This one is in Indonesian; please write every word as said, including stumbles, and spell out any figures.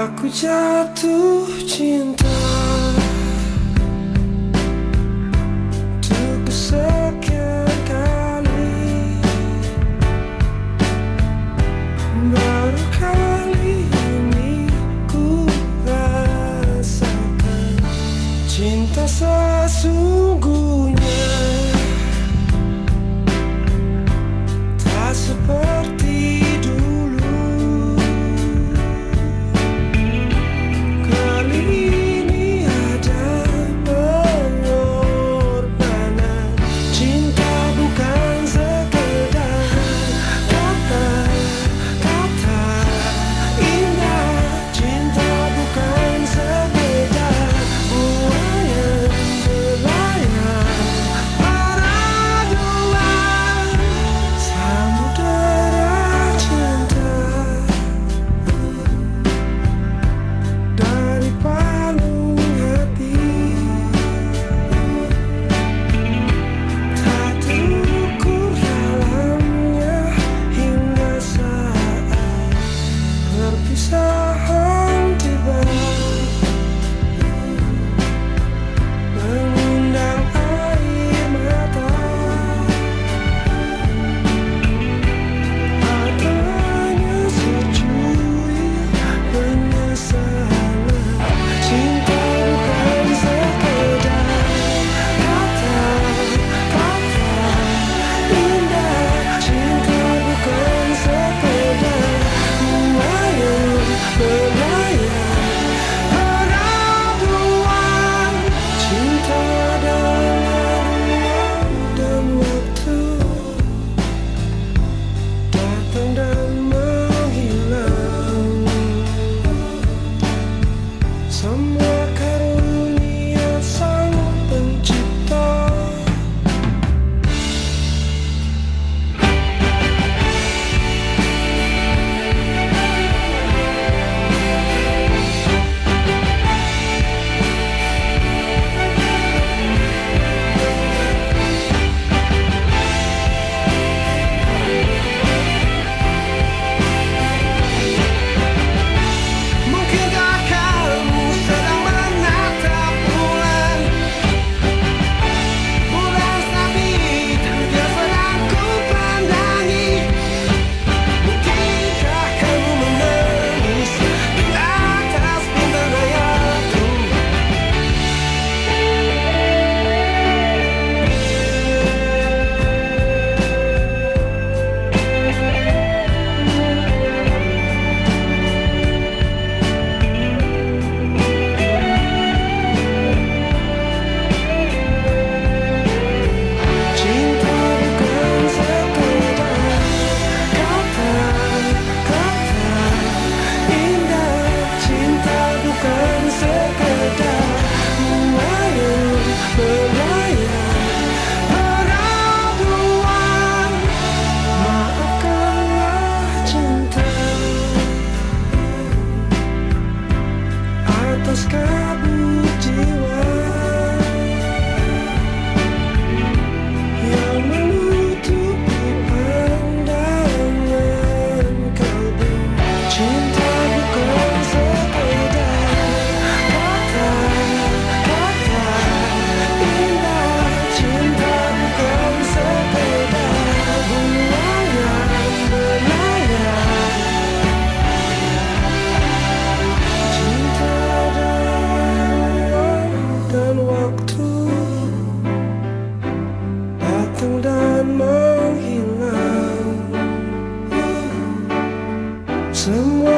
Aku jatuh cinta untuk kesekian kali. Baru kali ini ku rasakan cinta sesungguhnya. Tak seperti perpisahan tiba, mengundang air mata. Adanya secuil penyesalan. Cinta bukan sekedar kata-kata indah. Cinta bukan sekedar melayang peraduan. Cinta dalam ruang dan waktu, datang dan menghilang. Semua karunia Sang Pencipta. Atas kabut jiwa yang menutupi pandangan kalbu. Cinta bukan sekedar kata-kata indah. Cinta bukan sekedar buayan melayang. Dan waktu, datang dan menghilang. Semua